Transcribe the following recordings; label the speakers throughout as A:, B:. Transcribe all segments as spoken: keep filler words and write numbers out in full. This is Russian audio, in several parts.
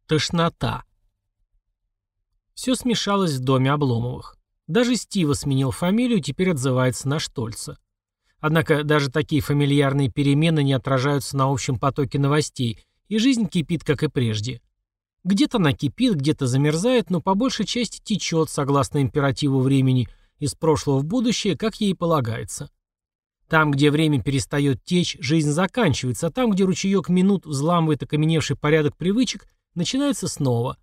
A: Тошнота. Все смешалось в доме Обломовых. Даже Стива сменил фамилию и теперь отзывается на Штольца. Однако даже такие фамильярные перемены не отражаются на общем потоке новостей, и жизнь кипит, как и прежде. Где-то она кипит, где-то замерзает, но по большей части течет, согласно императиву времени, из прошлого в будущее, как ей полагается. Там, где время перестает течь, жизнь заканчивается, а там, где ручеек минут взламывает окаменевший порядок привычек, начинается снова.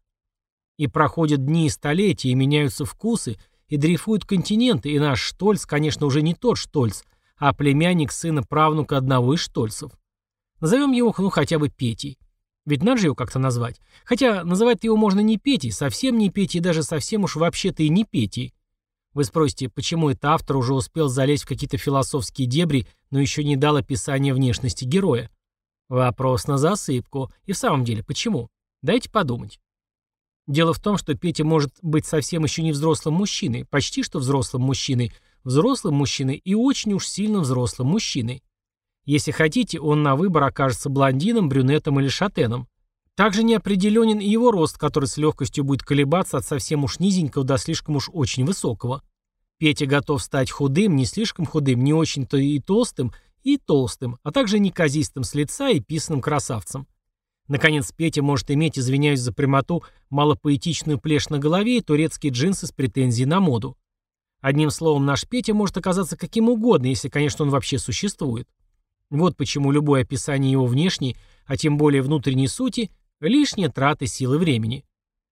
A: И проходят дни и столетия, и меняются вкусы, и дрейфуют континенты, и наш Штольц, конечно, уже не тот Штольц, а племянник сына правнука одного из Штольцев. Назовем его, ну, хотя бы Петей. Ведь надо же его как-то назвать. Хотя называть его можно не Петей, совсем не Петей, даже совсем уж вообще-то и не Петей. Вы спросите, почему это автор уже успел залезть в какие-то философские дебри, но еще не дал описания внешности героя? Вопрос на засыпку. И в самом деле, почему? Дайте подумать. Дело в том, что Петя может быть совсем еще не взрослым мужчиной, почти что взрослым мужчиной, взрослым мужчиной и очень уж сильно взрослым мужчиной. Если хотите, он на выбор окажется блондином, брюнетом или шатеном. Также неопределенен и его рост, который с легкостью будет колебаться от совсем уж низенького до слишком уж очень высокого. Петя готов стать худым, не слишком худым, не очень-то и толстым, и толстым, а также неказистым с лица и писаным красавцем. Наконец, Петя может иметь, извиняюсь за прямоту, малопоэтичную плешь на голове и турецкие джинсы с претензией на моду. Одним словом, наш Петя может оказаться каким угодно, если, конечно, он вообще существует. Вот почему любое описание его внешней, а тем более внутренней сути, лишние траты силы времени.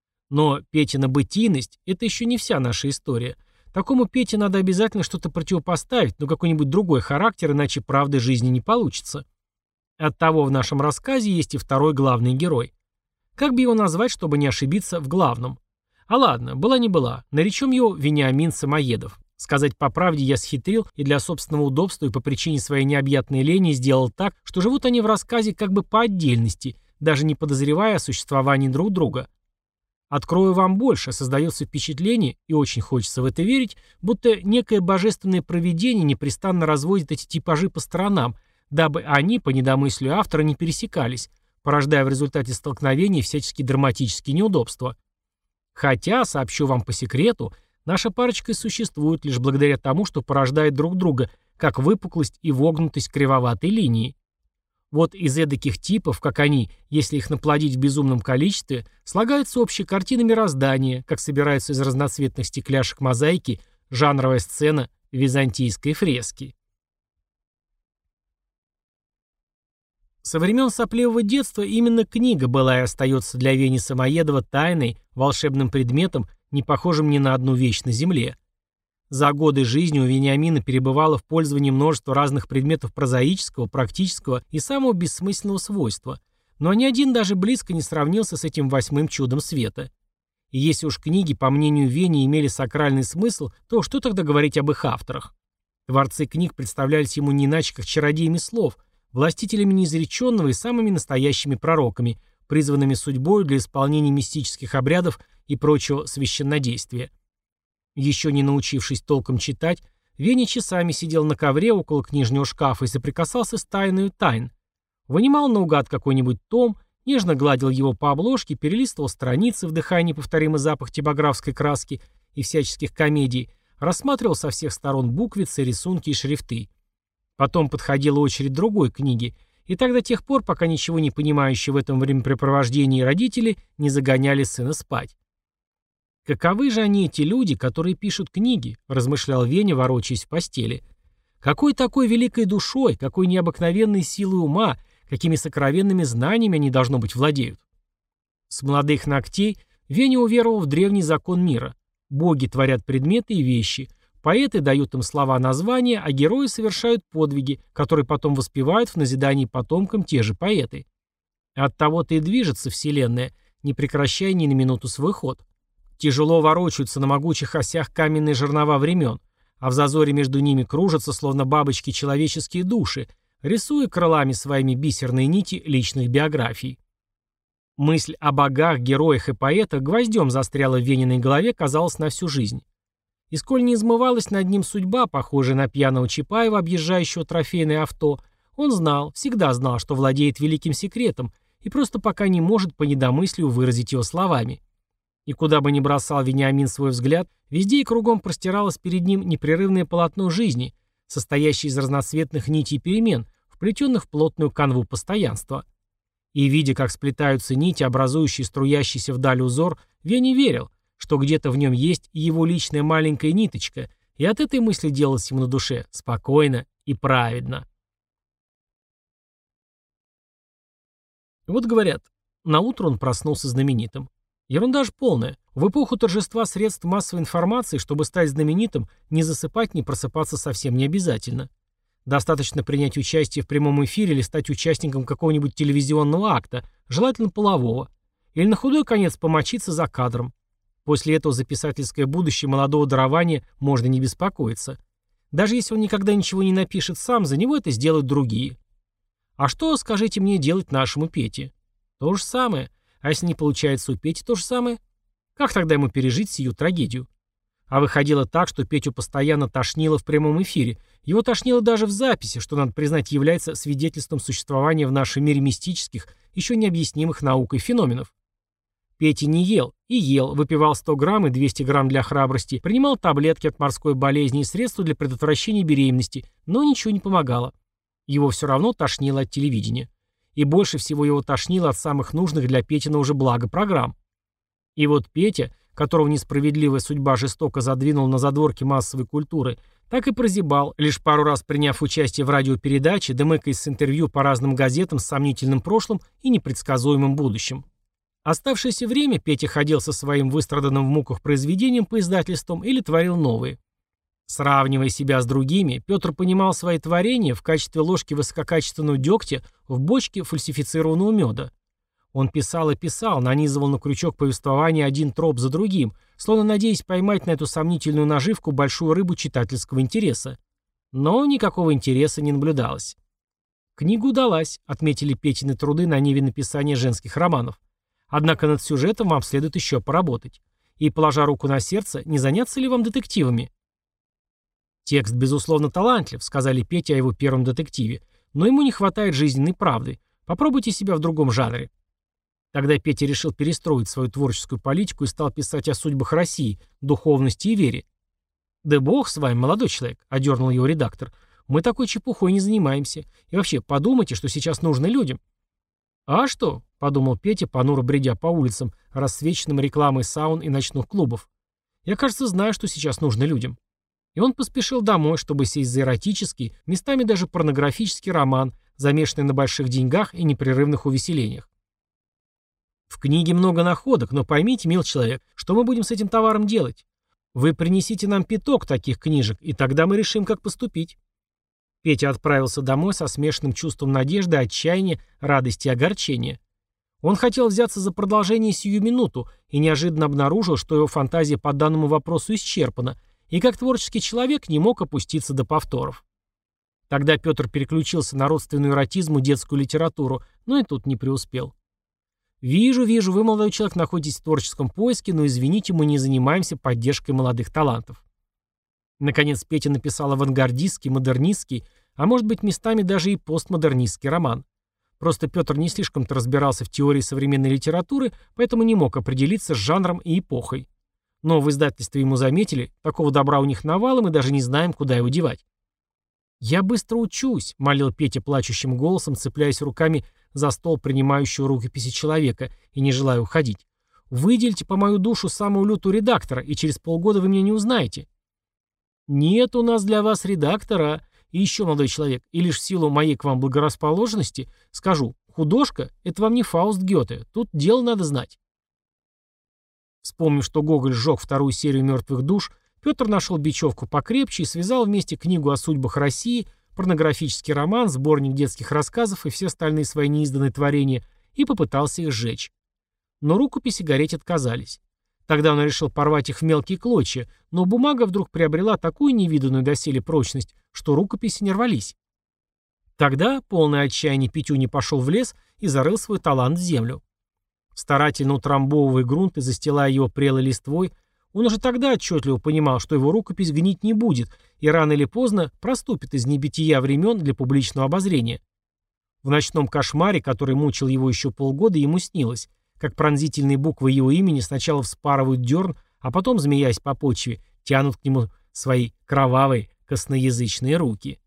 A: Но Петина бытийность – это еще не вся наша история. Такому Пете надо обязательно что-то противопоставить, но какой-нибудь другой характер, иначе правды жизни не получится. Оттого в нашем рассказе есть и второй главный герой. Как бы его назвать, чтобы не ошибиться в главном? А ладно, была не была, наречем его Вениамин Самоедов. Сказать по правде, я схитрил и для собственного удобства и по причине своей необъятной лени сделал так, что живут они в рассказе как бы по отдельности, даже не подозревая о существовании друг друга. Открою вам больше, создается впечатление, и очень хочется в это верить, будто некое божественное провидение непрестанно разводит эти типажи по сторонам, дабы они, по недомыслию автора, не пересекались, порождая в результате столкновений всяческие драматические неудобства. Хотя, сообщу вам по секрету, наша парочка и существует лишь благодаря тому, что порождает друг друга, как выпуклость и вогнутость кривоватой линии. Вот из эдаких типов, как они, если их наплодить в безумном количестве, слагается общая картина мироздания, как собираются из разноцветных стекляшек мозаики жанровая сцена византийской фрески. Со времен сопливого детства именно книга была и остается для Вени Самоедова тайной, волшебным предметом, не похожим ни на одну вещь на земле. За годы жизни у Вениамина перебывало в пользовании множество разных предметов прозаического, практического и самого бессмысленного свойства, но ни один даже близко не сравнился с этим восьмым чудом света. И если уж книги, по мнению Вени, имели сакральный смысл, то что тогда говорить об их авторах? Творцы книг представлялись ему не иначе, как чародеями слов, властителями неизреченного и самыми настоящими пророками, призванными судьбой для исполнения мистических обрядов и прочего священнодействия. Еще не научившись толком читать, Веня часами сидел на ковре около книжного шкафа и соприкасался с тайною тайн. Вынимал наугад какой-нибудь том, нежно гладил его по обложке, перелистывал страницы, вдыхая неповторимый запах типографской краски и всяческих комедий, рассматривал со всех сторон буквицы, рисунки и шрифты. Потом подходила очередь другой книги, и так до тех пор, пока ничего не понимающие в этом времяпрепровождении родители не загоняли сына спать. «Каковы же они, эти люди, которые пишут книги?» – размышлял Веня, ворочаясь в постели. «Какой такой великой душой, какой необыкновенной силой ума, какими сокровенными знаниями они, должно быть, владеют?» С молодых ногтей Веня уверовал в древний закон мира. Боги творят предметы и вещи, поэты дают им слова-названия, а герои совершают подвиги, которые потом воспевают в назидании потомкам те же поэты. Оттого-то и движется Вселенная, не прекращая ни на минуту свой ход. Тяжело ворочаются на могучих осях каменные жернова времен, а в зазоре между ними кружатся, словно бабочки, человеческие души, рисуя крылами своими бисерные нити личных биографий. Мысль о богах, героях и поэтах гвоздем застряла в Вениной голове, казалось, на всю жизнь. И сколь не измывалась над ним судьба, похожая на пьяного Чапаева, объезжающего трофейное авто, он знал, всегда знал, что владеет великим секретом, и просто пока не может по недомыслию выразить его словами. И куда бы ни бросал Вениамин свой взгляд, везде и кругом простиралось перед ним непрерывное полотно жизни, состоящее из разноцветных нитей перемен, вплетенных в плотную канву постоянства. И, видя, как сплетаются нити, образующие струящийся вдаль узор, Веня верил, что где-то в нем есть и его личная маленькая ниточка, и от этой мысли делалось ему на душе спокойно и праведно. Вот говорят, наутро он проснулся знаменитым. Ерунда ж полная. В эпоху торжества средств массовой информации, чтобы стать знаменитым, ни засыпать, ни просыпаться совсем не обязательно. Достаточно принять участие в прямом эфире или стать участником какого-нибудь телевизионного акта, желательно полового. Или на худой конец помочиться за кадром. После этого за писательское будущее молодого дарования можно не беспокоиться. Даже если он никогда ничего не напишет сам, за него это сделают другие. А что, скажите мне, делать нашему Пете? То же самое. А если не получается у Пети то же самое? Как тогда ему пережить сию трагедию? А выходило так, что Петю постоянно тошнило в прямом эфире. Его тошнило даже в записи, что, надо признать, является свидетельством существования в нашем мире мистических, еще необъяснимых наукой феноменов. Петя не ел, и ел, выпивал сто грамм и двести грамм для храбрости, принимал таблетки от морской болезни и средства для предотвращения беременности, но ничего не помогало. Его все равно тошнило от телевидения. И больше всего его тошнило от самых нужных для Петина уже блага программ. И вот Петя, которого несправедливая судьба жестоко задвинула на задворки массовой культуры, так и прозябал, лишь пару раз приняв участие в радиопередаче, дымыкаясь с интервью по разным газетам с сомнительным прошлым и непредсказуемым будущим. Оставшееся время Петя ходил со своим выстраданным в муках произведением по издательствам или творил новые. Сравнивая себя с другими, Петр понимал свои творения в качестве ложки высококачественного дегтя в бочке фальсифицированного меда. Он писал и писал, нанизывал на крючок повествования один троп за другим, словно надеясь поймать на эту сомнительную наживку большую рыбу читательского интереса. Но никакого интереса не наблюдалось. Книга удалась, отметили Петины труды на ниве написания женских романов. Однако над сюжетом вам следует еще поработать. И, положа руку на сердце, не заняться ли вам детективами? Текст, безусловно, талантлив, сказали Пете о его первом детективе, но ему не хватает жизненной правды. Попробуйте себя в другом жанре. Тогда Петя решил перестроить свою творческую политику и стал писать о судьбах России, духовности и вере. «Да бог с вами, молодой человек», — одернул его редактор. «Мы такой чепухой не занимаемся. И вообще, подумайте, что сейчас нужно людям». «А что?» — подумал Петя, понуро бредя по улицам, рассвеченным рекламой саун и ночных клубов. «Я, кажется, знаю, что сейчас нужно людям». И он поспешил домой, чтобы сесть за эротический, местами даже порнографический роман, замешанный на больших деньгах и непрерывных увеселениях. В книге много находок, но поймите, мил человек, что мы будем с этим товаром делать? Вы принесите нам пяток таких книжек, и тогда мы решим, как поступить. Петя отправился домой со смешанным чувством надежды, отчаяния, радости и огорчения. Он хотел взяться за продолжение сию минуту и неожиданно обнаружил, что его фантазия по данному вопросу исчерпана, и как творческий человек не мог опуститься до повторов. Тогда Петр переключился на родственную эротизму детскую литературу, но и тут не преуспел. «Вижу, вижу, вы, молодой человек, находитесь в творческом поиске, но, извините, мы не занимаемся поддержкой молодых талантов». Наконец Петя написал авангардистский, модернистский, а может быть местами даже и постмодернистский роман. Просто Петр не слишком-то разбирался в теории современной литературы, поэтому не мог определиться с жанром и эпохой. Но в издательстве ему заметили, такого добра у них навалом, и даже не знаем, куда его девать. «Я быстро учусь», — молил Петя плачущим голосом, цепляясь руками за стол принимающего рукописи человека и не желая уходить. «Выделите по мою душу самую лютую редактора, и через полгода вы меня не узнаете». «Нет у нас для вас редактора. И еще, молодой человек, и лишь в силу моей к вам благорасположенности, скажу, художка — это вам не Фауст Гёте, тут дело надо знать». Вспомнив, что Гоголь сжег вторую серию «Мертвых душ», Петр нашел бечевку покрепче и связал вместе книгу о судьбах России, порнографический роман, сборник детских рассказов и все остальные свои неизданные творения и попытался их сжечь. Но рукописи гореть отказались. Тогда он решил порвать их в мелкие клочья, но бумага вдруг приобрела такую невиданную доселе прочность, что рукописи не рвались. Тогда, полное отчаяние, Петюня пошел в лес и зарыл свой талант в землю. Старательно утрамбовывая грунт и застилая его прелой листвой, он уже тогда отчетливо понимал, что его рукопись гнить не будет и рано или поздно проступит из небытия времен для публичного обозрения. В ночном кошмаре, который мучил его еще полгода, ему снилось, как пронзительные буквы его имени сначала вспарывают дерн, а потом, змеясь по почве, тянут к нему свои кровавые косноязычные руки.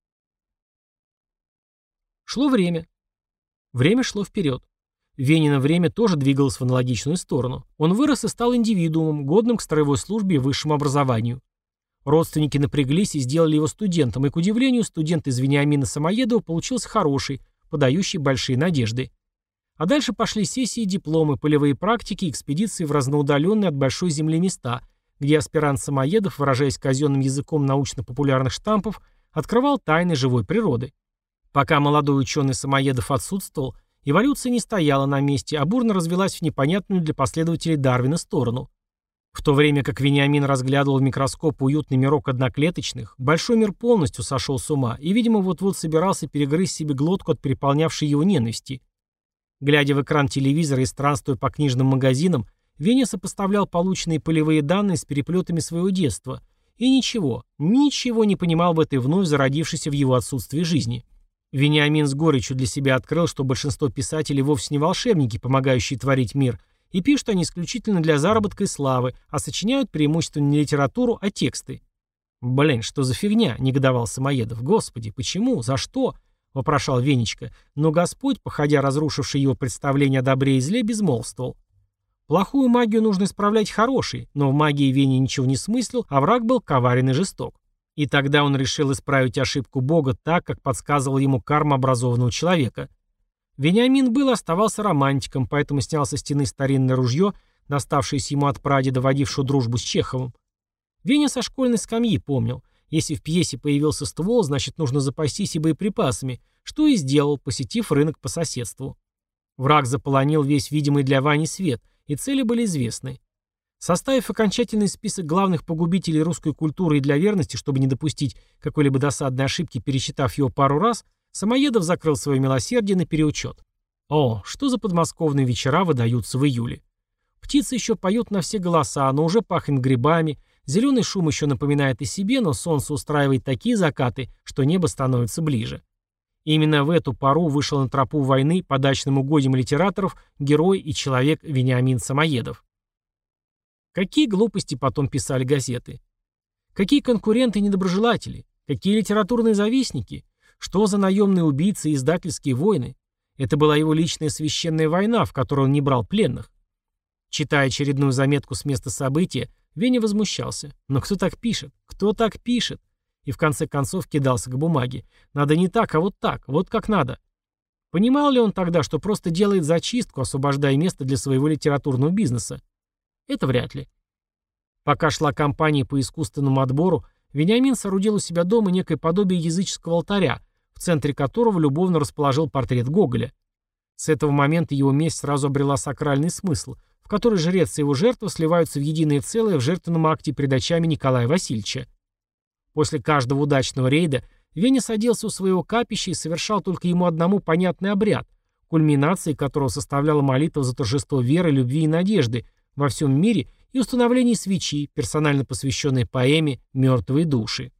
A: Шло время. Время шло вперед. Венино время тоже двигалось в аналогичную сторону. Он вырос и стал индивидуумом, годным к строевой службе и высшему образованию. Родственники напряглись и сделали его студентом, и, к удивлению, студент из Вениамина Самоедова получился хороший, подающий большие надежды. А дальше пошли сессии, дипломы, полевые практики, экспедиции в разноудаленные от большой земли места, где аспирант Самоедов, выражаясь казенным языком научно-популярных штампов, открывал тайны живой природы. Пока молодой ученый Самоедов отсутствовал, эволюция не стояла на месте, а бурно развилась в непонятную для последователей Дарвина сторону. В то время как Вениамин разглядывал в микроскоп уютный мирок одноклеточных, большой мир полностью сошел с ума и, видимо, вот-вот собирался перегрызть себе глотку от переполнявшей его ненависти. Глядя в экран телевизора и странствуя по книжным магазинам, Веня сопоставлял полученные полевые данные с переплетами своего детства и ничего, ничего не понимал в этой вновь зародившейся в его отсутствии жизни. Вениамин с горечью для себя открыл, что большинство писателей вовсе не волшебники, помогающие творить мир, и пишут они исключительно для заработка и славы, а сочиняют преимущественно не литературу, а тексты. «Блин, что за фигня?» — негодовал Самоедов. «Господи, почему? За что?» — вопрошал Венечка, но Господь, походя разрушивший его представление о добре и зле, безмолвствовал. Плохую магию нужно исправлять хорошей, но в магии Веня ничего не смыслил, а враг был коварен и жесток. И тогда он решил исправить ошибку Бога так, как подсказывал ему карма образованного человека. Вениамин был и оставался романтиком, поэтому снял со стены старинное ружье, доставшееся ему от прадеда, водившего дружбу с Чеховым. Веня со школьной скамьи помнил, если в пьесе появился ствол, значит нужно запастись и боеприпасами, что и сделал, посетив рынок по соседству. Враг заполонил весь видимый для Вани свет, и цели были известны. Составив окончательный список главных погубителей русской культуры и для верности, чтобы не допустить какой-либо досадной ошибки, перечитав его пару раз, Самоедов закрыл свое милосердие на переучет. О, что за подмосковные вечера выдаются в июле. Птицы еще поют на все голоса, но уже пахнет грибами, зеленый шум еще напоминает о себе, но солнце устраивает такие закаты, что небо становится ближе. И именно в эту пору вышел на тропу войны по дачным угодьям литераторов герой и человек Вениамин Самоедов. Какие глупости потом писали газеты? Какие конкуренты и недоброжелатели? Какие литературные завистники? Что за наемные убийцы и издательские войны? Это была его личная священная война, в которой он не брал пленных. Читая очередную заметку с места события, Веня возмущался. Но кто так пишет? Кто так пишет? И в конце концов кидался к бумаге. Надо не так, а вот так, вот как надо. Понимал ли он тогда, что просто делает зачистку, освобождая место для своего литературного бизнеса? Это вряд ли. Пока шла кампания по искусственному отбору, Вениамин соорудил у себя дома некое подобие языческого алтаря, в центре которого любовно расположил портрет Гоголя. С этого момента его месть сразу обрела сакральный смысл, в который жрец и его жертва сливаются в единое целое в жертвенном акте перед очами Николая Васильевича. После каждого удачного рейда Веня садился у своего капища и совершал только ему одному понятный обряд, кульминацией которого составляла молитва за торжество веры, любви и надежды во всем мире и установление свечи, персонально посвященной поэме «Мертвые души».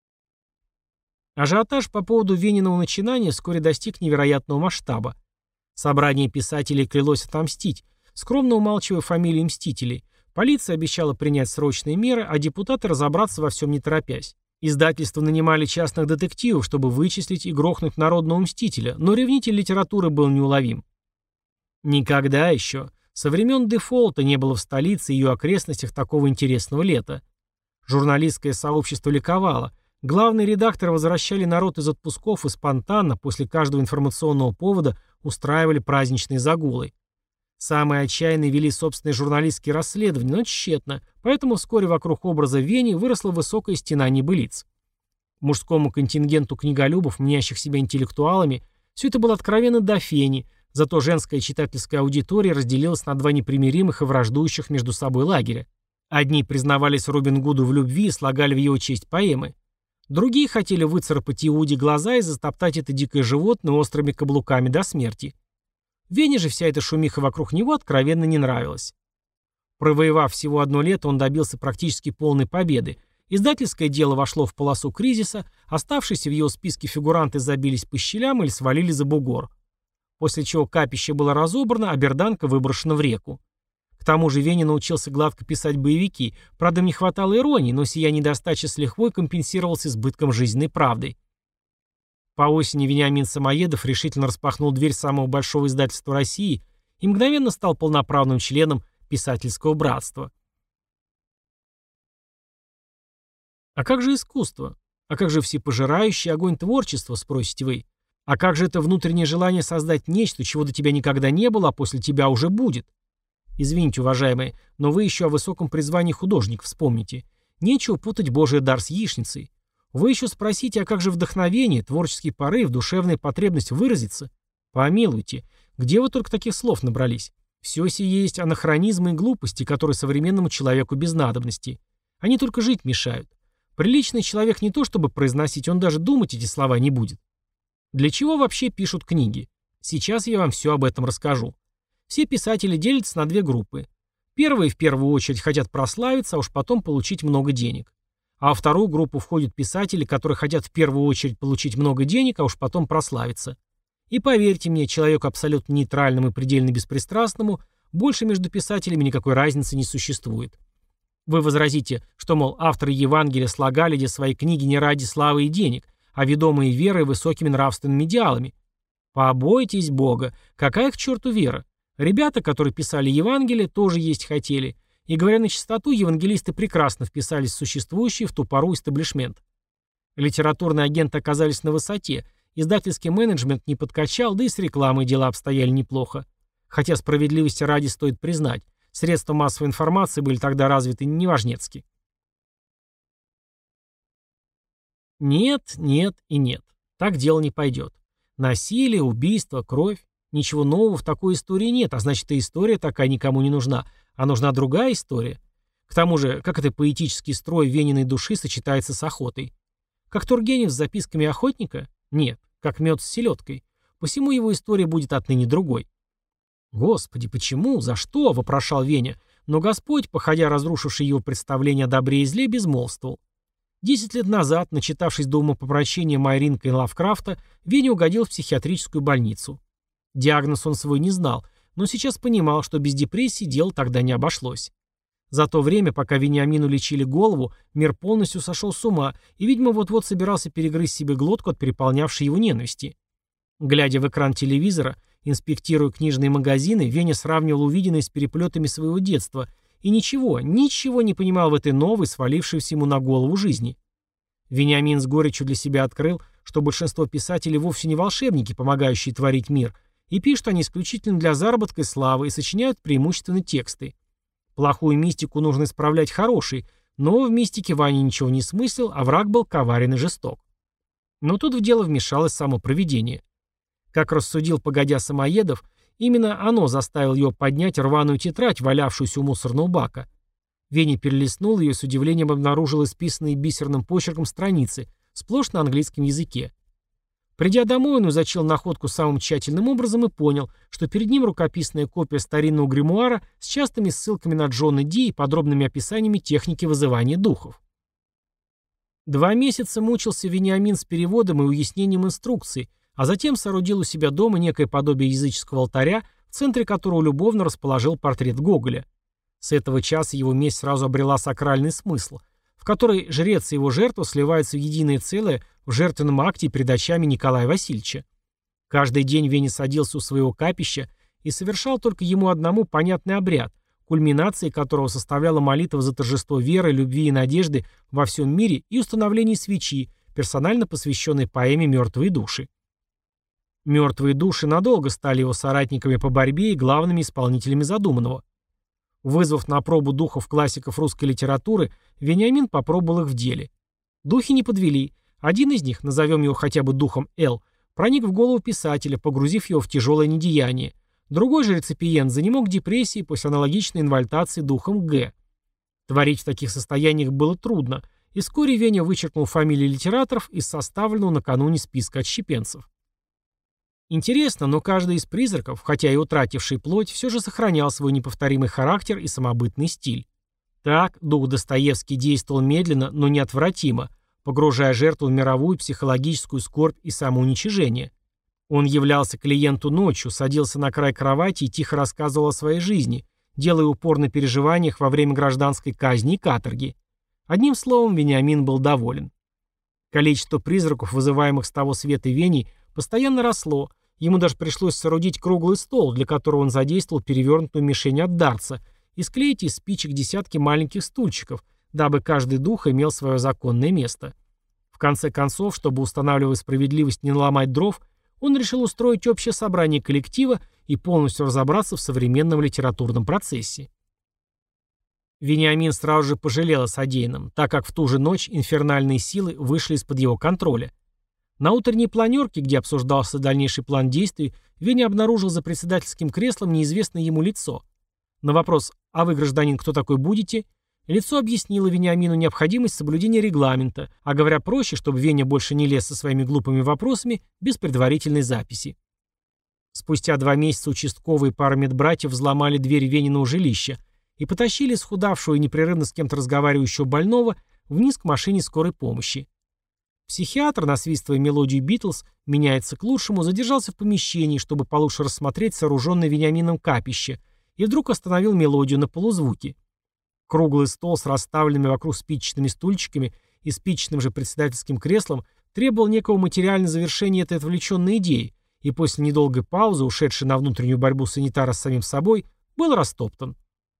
A: Ажиотаж по поводу Вениного начинания вскоре достиг невероятного масштаба. Собрание писателей клялось отомстить, скромно умалчивая фамилии мстителей. Полиция обещала принять срочные меры, а депутаты разобраться во всем не торопясь. Издательства нанимали частных детективов, чтобы вычислить и грохнуть народного мстителя, но ревнитель литературы был неуловим. Никогда еще, со времен дефолта, не было в столице и ее окрестностях такого интересного лета. Журналистское сообщество ликовало. Главные редакторы возвращали народ из отпусков и спонтанно, после каждого информационного повода, устраивали праздничные загулы. Самые отчаянные вели собственные журналистские расследования, но тщетно, поэтому вскоре вокруг образа Вени выросла высокая стена небылиц. Мужскому контингенту книголюбов, мнящих себя интеллектуалами, все это было откровенно до фени, зато женская читательская аудитория разделилась на два непримиримых и враждующих между собой лагеря. Одни признавались Робин Гуду в любви и слагали в его честь поэмы. Другие хотели выцарапать Иуде глаза и затоптать это дикое животное острыми каблуками до смерти. Вене же вся эта шумиха вокруг него откровенно не нравилась. Провоевав всего одно лето, он добился практически полной победы, Издательское дело вошло в полосу кризиса, оставшиеся в его списке фигуранты забились по щелям или свалили за бугор. После чего капище было разобрано, а берданка выброшена в реку. К тому же Веня научился гладко писать боевики, правда, не хватало иронии, но сия недостача с лихвой компенсировалась избытком жизненной правдой. По осени Вениамин Самоедов решительно распахнул дверь самого большого издательства России и мгновенно стал полноправным членом писательского братства. А как же искусство? А как же всепожирающий огонь творчества, спросите вы? А как же это внутреннее желание создать нечто, чего до тебя никогда не было, а после тебя уже будет? Извините, уважаемые, но вы еще о высоком призвании художник вспомните. Нечего путать Божий дар с яичницей. Вы еще спросите, а как же вдохновение, творческий порыв, душевная потребность выразиться? Помилуйте, где вы только таких слов набрались? Все сие есть анахронизмы и глупости, которые современному человеку без надобности. Они только жить мешают. Приличный человек не то чтобы произносить, он даже думать эти слова не будет. Для чего вообще пишут книги? Сейчас я вам все об этом расскажу. Все писатели делятся на две группы. Первые в первую очередь хотят прославиться, а уж потом получить много денег. А во вторую группу входят писатели, которые хотят в первую очередь получить много денег, а уж потом прославиться. И поверьте мне, человеку абсолютно нейтральному и предельно беспристрастному, больше между писателями никакой разницы не существует. Вы возразите, что, мол, авторы Евангелия слагали где свои книги не ради славы и денег, а ведомые верой и высокими нравственными идеалами. Побойтесь Бога, какая к черту вера? Ребята, которые писали Евангелие, тоже есть хотели. И говоря на чистоту, евангелисты прекрасно вписались в существующий в ту пору истеблишмент. Литературные агенты оказались на высоте, издательский менеджмент не подкачал, да и с рекламой дела обстояли неплохо. Хотя справедливости ради стоит признать, средства массовой информации были тогда развиты неважнецки. Нет, нет и нет. Так дело не пойдет. Насилие, убийство, кровь. Ничего нового в такой истории нет, а значит, и история такая никому не нужна, а нужна другая история. К тому же, как это поэтический строй Вениной души сочетается с охотой? Как Тургенев с записками охотника? Нет, как мед с селедкой. Посему его история будет отныне другой. «Господи, почему? За что?» — вопрошал Веня, но Господь, походя разрушивший его представление о добре и зле, безмолвствовал. Десять лет назад, начитавшись до умопомрачения Майринка и Лавкрафта, Веня угодил в психиатрическую больницу. Диагноз он свой не знал, но сейчас понимал, что без депрессии дело тогда не обошлось. За то время, пока Вениамину лечили голову, мир полностью сошел с ума и, видимо, вот-вот собирался перегрызть себе глотку от переполнявшей его ненависти. Глядя в экран телевизора, инспектируя книжные магазины, Веня сравнивал увиденное с переплетами своего детства и ничего, ничего не понимал в этой новой, свалившейся ему на голову жизни. Вениамин с горечью для себя открыл, что большинство писателей вовсе не волшебники, помогающие творить мир, и пишут они исключительно для заработка и славы и сочиняют преимущественно тексты. Плохую мистику нужно исправлять хорошей, но в мистике Ваня ничего не смыслил, а враг был коварен и жесток. Но тут в дело вмешалось само провидение. Как рассудил погодя Самоедов, именно оно заставило его поднять рваную тетрадь, валявшуюся у мусорного бака. Веня перелистнул ее и с удивлением обнаружил исписанные бисерным почерком страницы, сплошь на английском языке. Придя домой, он изучил находку самым тщательным образом и понял, что перед ним рукописная копия старинного гримуара с частыми ссылками на Джона Ди и подробными описаниями техники вызывания духов. Два месяца мучился Вениамин с переводом и уяснением инструкций, а затем соорудил у себя дома некое подобие языческого алтаря, в центре которого любовно расположил портрет Гоголя. С этого часа его месть сразу обрела сакральный смысл, в которой жрец и его жертва сливаются в единое целое в жертвенном акте перед очами Николая Васильевича. Каждый день Веня садился у своего капища и совершал только ему одному понятный обряд, кульминацией которого составляла молитва за торжество веры, любви и надежды во всем мире и установление свечи, персонально посвященной поэме «Мертвые души». Мертвые души надолго стали его соратниками по борьбе и главными исполнителями задуманного. Вызвав на пробу духов классиков русской литературы, Вениамин попробовал их в деле. Духи не подвели. Один из них, назовем его хотя бы духом Л, проник в голову писателя, погрузив его в тяжелое недеяние. Другой же реципиент занемог депрессии после аналогичной инвальтации духом Г. Творить в таких состояниях было трудно, и вскоре Веня вычеркнул фамилии литераторов из составленного накануне списка отщепенцев. Интересно, но каждый из призраков, хотя и утративший плоть, все же сохранял свой неповторимый характер и самобытный стиль. Так дух Достоевский действовал медленно, но неотвратимо, погружая жертву в мировую психологическую скорбь и самоуничижение. Он являлся клиенту ночью, садился на край кровати и тихо рассказывал о своей жизни, делая упор на переживаниях во время гражданской казни и каторги. Одним словом, Вениамин был доволен. Количество призраков, вызываемых с того света Веней, постоянно росло. Ему даже пришлось соорудить круглый стол, для которого он задействовал перевернутую мишень от дарца, и склеить из спичек десятки маленьких стульчиков, дабы каждый дух имел свое законное место. В конце концов, чтобы, устанавливая справедливость, не наломать дров, он решил устроить общее собрание коллектива и полностью разобраться в современном литературном процессе. Вениамин сразу же пожалел о содеянном, так как в ту же ночь инфернальные силы вышли из-под его контроля. На утренней планерке, где обсуждался дальнейший план действий, Веня обнаружил за председательским креслом неизвестное ему лицо. На вопрос «А вы, гражданин, кто такой будете?» лицо объяснило Вениамину необходимость соблюдения регламента, а говоря проще, чтобы Веня больше не лез со своими глупыми вопросами без предварительной записи. Спустя два месяца участковые и пара медбратьев взломали дверь Вениного жилища и потащили исхудавшего и непрерывно с кем-то разговаривающего больного вниз к машине скорой помощи. Психиатр, насвистывая мелодию «Битлз», меняется к лучшему, задержался в помещении, чтобы получше рассмотреть сооруженное Вениамином капище, и вдруг остановил мелодию на полузвуке. Круглый стол с расставленными вокруг спичечными стульчиками и спичечным же председательским креслом требовал некого материального завершения этой отвлеченной идеи, и после недолгой паузы, ушедшей на внутреннюю борьбу санитара с самим собой, был растоптан.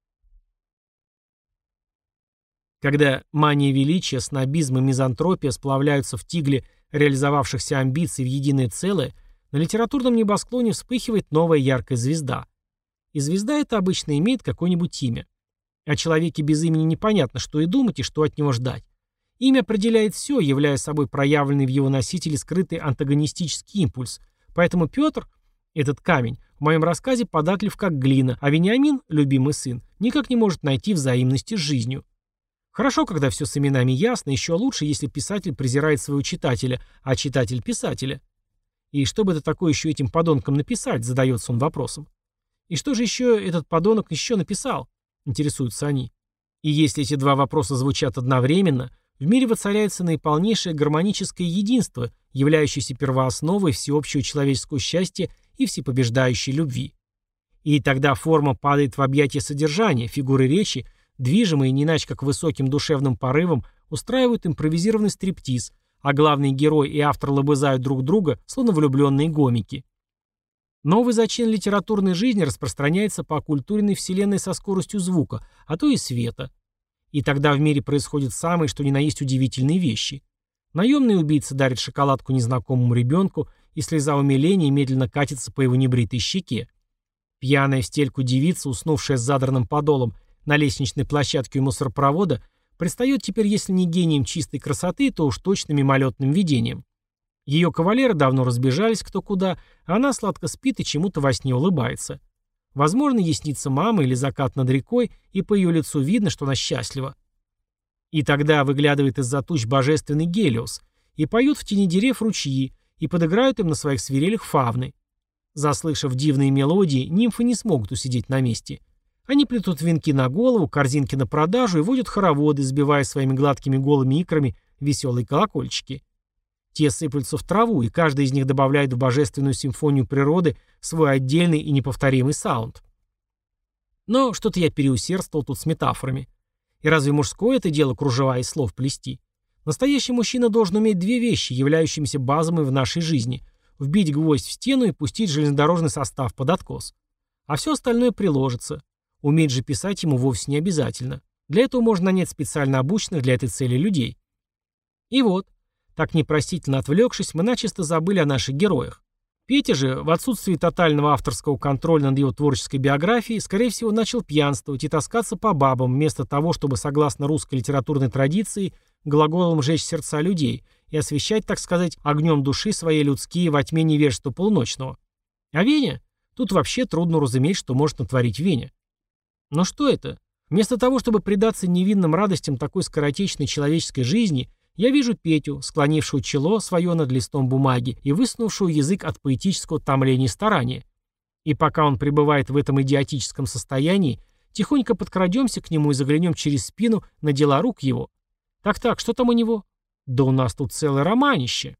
A: Когда мания величия, снобизм и мизантропия сплавляются в тигле реализовавшихся амбиций в единое целое, на литературном небосклоне вспыхивает новая яркая звезда. И звезда эта обычно имеет какое-нибудь имя. О человеке без имени непонятно, что и думать, и что от него ждать. Имя определяет все, являя собой проявленный в его носителе скрытый антагонистический импульс. Поэтому Петр, этот камень, в моем рассказе податлив как глина, а Вениамин, любимый сын, никак не может найти взаимности с жизнью. Хорошо, когда все с именами ясно, еще лучше, если писатель презирает своего читателя, а читатель писателя. И что бы это такое еще этим подонкам написать, задается он вопросом. И что же еще этот подонок еще написал? Интересуются они. И если эти два вопроса звучат одновременно, в мире воцаряется наиполнейшее гармоническое единство, являющееся первоосновой всеобщего человеческого счастья и всепобеждающей любви. И тогда форма падает в объятия содержания, фигуры речи, движимые не иначе как высоким душевным порывом, устраивают импровизированный стриптиз, а главный герой и автор лобызают друг друга, словно влюбленные гомики. Новый зачин литературной жизни распространяется по оккультуренной вселенной со скоростью звука, а то и света. И тогда в мире происходят самые, что ни на есть, удивительные вещи. Наемный убийца дарит шоколадку незнакомому ребенку, и слеза умиления медленно катится по его небритой щеке. Пьяная в стельку девица, уснувшая с задранным подолом на лестничной площадке у мусоропровода, предстает теперь, если не гением чистой красоты, то уж точно мимолетным видением. Ее кавалеры давно разбежались кто куда, а она сладко спит и чему-то во сне улыбается. Возможно, ей снится мама или закат над рекой, и по ее лицу видно, что она счастлива. И тогда выглядывает из-за туч божественный Гелиос, и поют в тени дерев ручьи, и подыграют им на своих свирелях фавны. Заслышав дивные мелодии, нимфы не смогут усидеть на месте. Они плетут венки на голову, корзинки на продажу и водят хороводы, сбивая своими гладкими голыми икрами веселые колокольчики. Те сыплются в траву, и каждый из них добавляет в божественную симфонию природы свой отдельный и неповторимый саунд. Но что-то я переусердствовал тут с метафорами. И разве мужское это дело кружева из слов плести? Настоящий мужчина должен уметь две вещи, являющимися базовыми в нашей жизни: вбить гвоздь в стену и пустить железнодорожный состав под откос. А все остальное приложится. Уметь же писать ему вовсе не обязательно. Для этого можно нанять специально обученных для этой цели людей. И вот, так непростительно отвлекшись, мы начисто забыли о наших героях. Петя же, в отсутствии тотального авторского контроля над его творческой биографией, скорее всего, начал пьянствовать и таскаться по бабам, вместо того, чтобы, согласно русской литературной традиции, глаголом жечь сердца людей и освещать, так сказать, огнем души свои людские во тьме невежества полуночного. А Веня? Тут вообще трудно разуметь, что может натворить Веня. Но что это? Вместо того, чтобы предаться невинным радостям такой скоротечной человеческой жизни, я вижу Петю, склонившую чело свое над листом бумаги и высунувшую язык от поэтического томления и старания. И пока он пребывает в этом идиотическом состоянии, Тихонько подкрадемся к нему и заглянем через спину на дела рук его. Так-так, что там у него? Да у нас тут целое романище.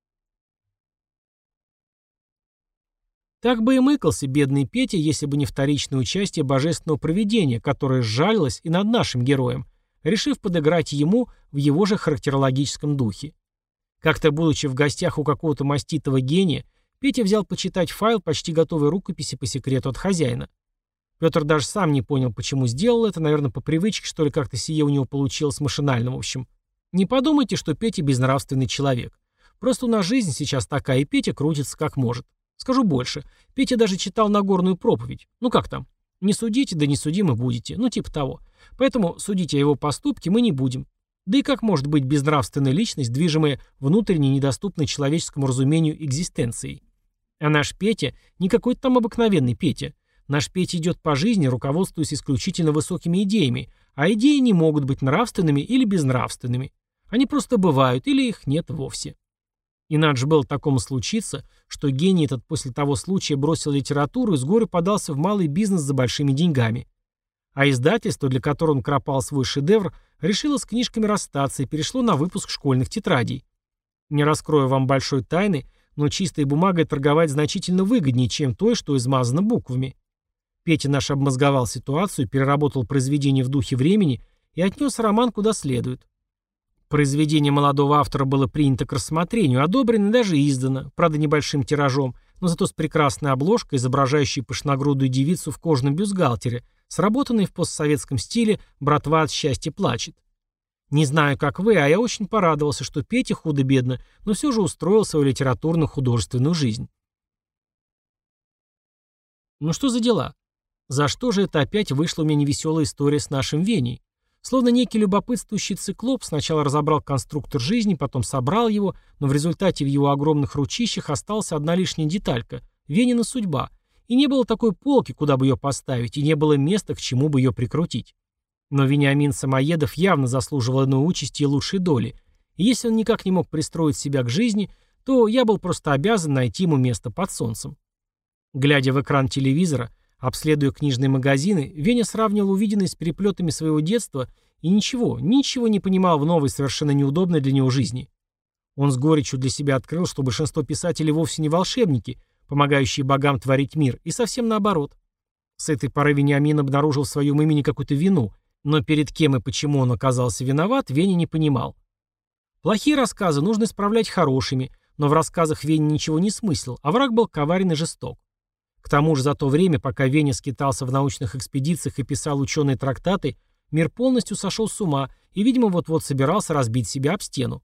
A: Так бы и мыкался бедный Петя, если бы не вторичное участие божественного провидения, которое сжалилось и над нашим героем, решив подыграть ему в его же характерологическом духе. Как-то, будучи в гостях у какого-то маститого гения, Петя взял почитать файл почти готовой рукописи по секрету от хозяина. Петр даже сам не понял, почему сделал это, наверное, по привычке, что ли, как-то сие у него получилось машинально, в общем. Не подумайте, что Петя безнравственный человек. Просто у нас жизнь сейчас такая, и Петя крутится как может. Скажу больше, Петя даже читал Нагорную проповедь. Ну как там? Не судите, да не судимы будете. Ну типа того. Поэтому судить о его поступке мы не будем. Да и как может быть безнравственная личность, движимая внутренней, недоступной человеческому разумению экзистенцией? А наш Петя не какой-то там обыкновенный Петя. Наш Петя идет по жизни, руководствуясь исключительно высокими идеями, а идеи не могут быть нравственными или безнравственными. Они просто бывают, или их нет вовсе. Иначе было такому случиться, что гений этот после того случая бросил литературу и с горы подался в малый бизнес за большими деньгами. А издательство, для которого он кропал свой шедевр, решило с книжками расстаться и перешло на выпуск школьных тетрадей. Не раскрою вам большой тайны, но чистой бумагой торговать значительно выгоднее, чем той, что измазано буквами. Петя наш обмозговал ситуацию, переработал произведение в духе времени и отнес роман куда следует. Произведение молодого автора было принято к рассмотрению, одобрено и даже издано, правда небольшим тиражом, но зато с прекрасной обложкой, изображающей пышногрудую девицу в кожаном бюстгальтере, сработанной в постсоветском стиле «Братва от счастья плачет». Не знаю, как вы, а я очень порадовался, что Петя худо-бедно, но все же устроил свою литературно-художественную жизнь. Ну что за дела? За что же это опять вышла у меня невеселая история с нашим Веней? Словно некий любопытствующий циклоп сначала разобрал конструктор жизни, потом собрал его, но в результате в его огромных ручищах осталась одна лишняя деталька – Венина судьба. И не было такой полки, куда бы ее поставить, и не было места, к чему бы ее прикрутить. Но Вениамин Самоедов явно заслуживал иной участи и лучшей доли, и если он никак не мог пристроить себя к жизни, то я был просто обязан найти ему место под солнцем. Глядя в экран телевизора, обследуя книжные магазины, Веня сравнивал увиденное с переплетами своего детства и ничего, ничего не понимал в новой, совершенно неудобной для него жизни. Он с горечью для себя открыл, что большинство писателей вовсе не волшебники, помогающие богам творить мир, и совсем наоборот. С этой поры Вениамин обнаружил в своем имени какую-то вину, но перед кем и почему он оказался виноват, Веня не понимал. Плохие рассказы нужно исправлять хорошими, но в рассказах Веня ничего не смыслил, а враг был коварен и жесток. К тому же за то время, пока Веня скитался в научных экспедициях и писал ученые трактаты, мир полностью сошел с ума и, видимо, вот-вот собирался разбить себя об стену.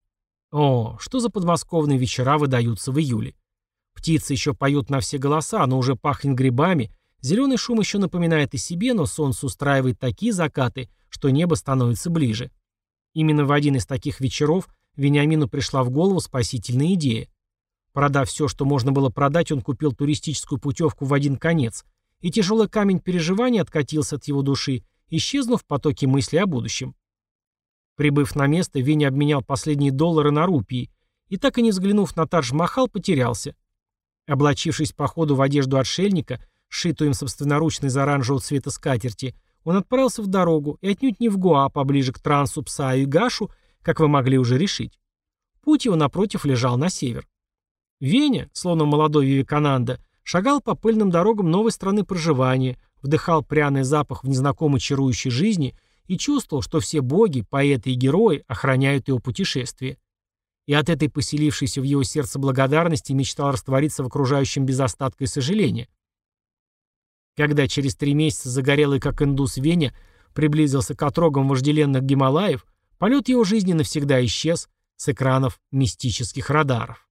A: О, что за подмосковные вечера выдаются в июле. Птицы еще поют на все голоса, но уже пахнет грибами, зеленый шум еще напоминает о себе, но солнце устраивает такие закаты, что небо становится ближе. Именно в один из таких вечеров Вениамину пришла в голову спасительная идея. Продав все, что можно было продать, он купил туристическую путевку в один конец, и тяжелый камень переживаний откатился от его души, исчезнув в потоке мыслей о будущем. Прибыв на место, Веня обменял последние доллары на рупии, и так и не взглянув на Тадж-Махал, потерялся. Облачившись по ходу в одежду отшельника, сшитую им собственноручно из оранжевого цвета скатерти, он отправился в дорогу, и отнюдь не в Гоа, поближе к Трансу, Псаю и Гашу, как вы могли уже решить. Путь его, напротив, лежал на север. Веня, словно молодой Вивекананда, шагал по пыльным дорогам новой страны проживания, вдыхал пряный запах в незнакомой чарующей жизни и чувствовал, что все боги, поэты и герои охраняют его путешествие. И от этой поселившейся в его сердце благодарности мечтал раствориться в окружающем без остатка и сожаления. Когда через три месяца загорелый как индус Веня приблизился к отрогам вожделенных Гималаев, полет его жизни навсегда исчез с экранов мистических радаров.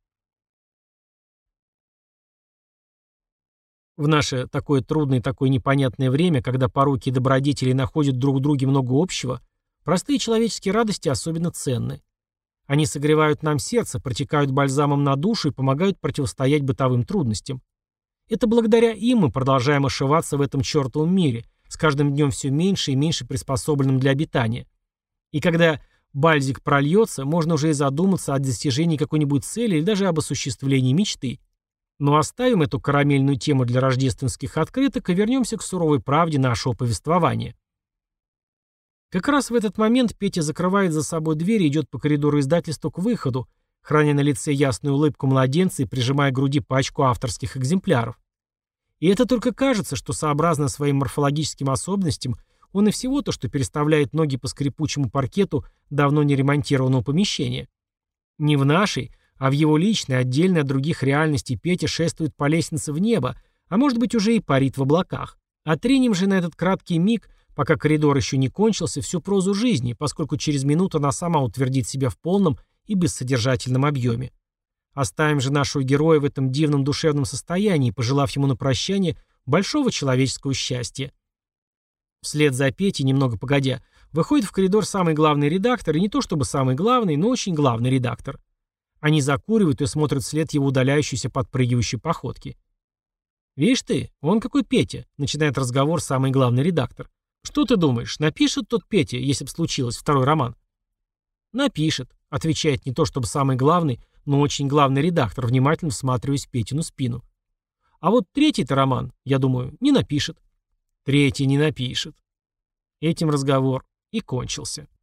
A: В наше такое трудное и такое непонятное время, когда пороки и добродетели находят друг в друге много общего, простые человеческие радости особенно ценны. Они согревают нам сердце, протекают бальзамом на душу и помогают противостоять бытовым трудностям. Это благодаря им мы продолжаем ошиваться в этом чертовом мире, с каждым днем все меньше и меньше приспособленным для обитания. И когда бальзик прольется, можно уже и задуматься о достижении какой-нибудь цели или даже об осуществлении мечты. Но оставим эту карамельную тему для рождественских открыток и вернемся к суровой правде нашего повествования. Как раз в этот момент Петя закрывает за собой дверь и идет по коридору издательства к выходу, храня на лице ясную улыбку младенца и прижимая к груди пачку авторских экземпляров. И это только кажется, что сообразно своим морфологическим особенностям он и всего-то, что переставляет ноги по скрипучему паркету давно не ремонтированного помещения. Не в нашей, а в его личной, отдельной от других реальностей, Петя шествует по лестнице в небо, а может быть уже и парит в облаках. Отринем же на этот краткий миг, пока коридор еще не кончился, всю прозу жизни, поскольку через минуту она сама утвердит себя в полном и бессодержательном объеме. Оставим же нашего героя в этом дивном душевном состоянии, пожелав ему на прощание большого человеческого счастья. Вслед за Петей, немного погодя, выходит в коридор самый главный редактор, и не то чтобы самый главный, но очень главный редактор. Они закуривают и смотрят вслед его удаляющейся подпрыгивающей походки. «Видишь ты, вон какой Петя», — начинает разговор самый главный редактор. «Что ты думаешь, напишет тот Петя, если б случилось, второй роман?» «Напишет», — отвечает не то чтобы самый главный, но очень главный редактор, внимательно всматриваясь в Петину спину. «А вот третий-то роман, я думаю, не напишет». «Третий не напишет». Этим разговор и кончился.